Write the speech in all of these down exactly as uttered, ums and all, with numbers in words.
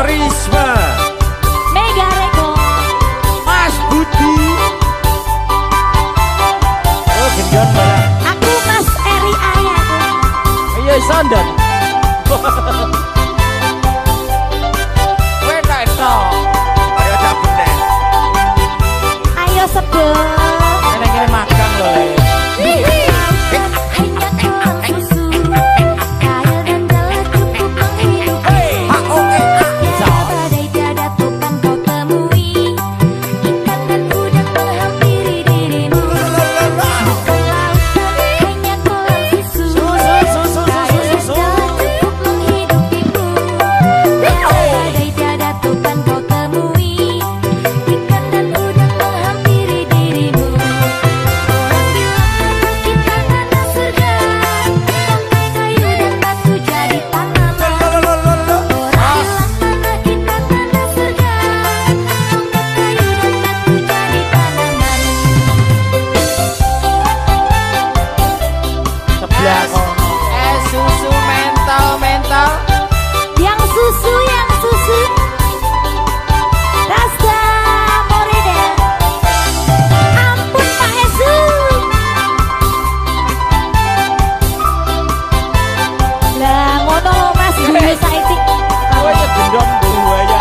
Risma, Mega Reko, Mas Budi. Oh gendon barang. aku Mas Eri Ayah. Iya sandal. Wena itu. Ayo cabut deh. Ayo sebel. Kene-kene magang loh. Eh susu mental mental. Yang susu, yang susu. Rasa Morida. Ampun Pak Esu. Lah ngono Mas Budi saiki. Oh ya gendong buaya.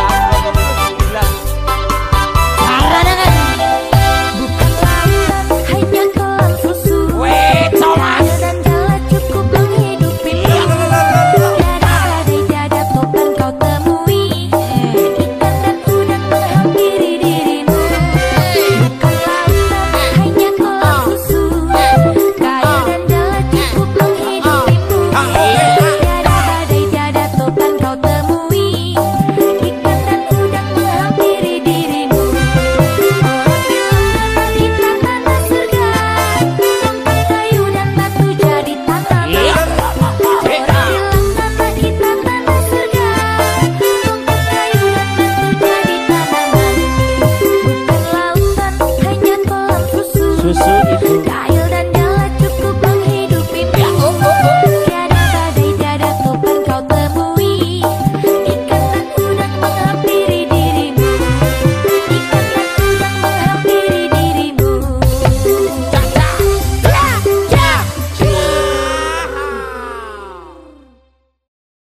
Susu itu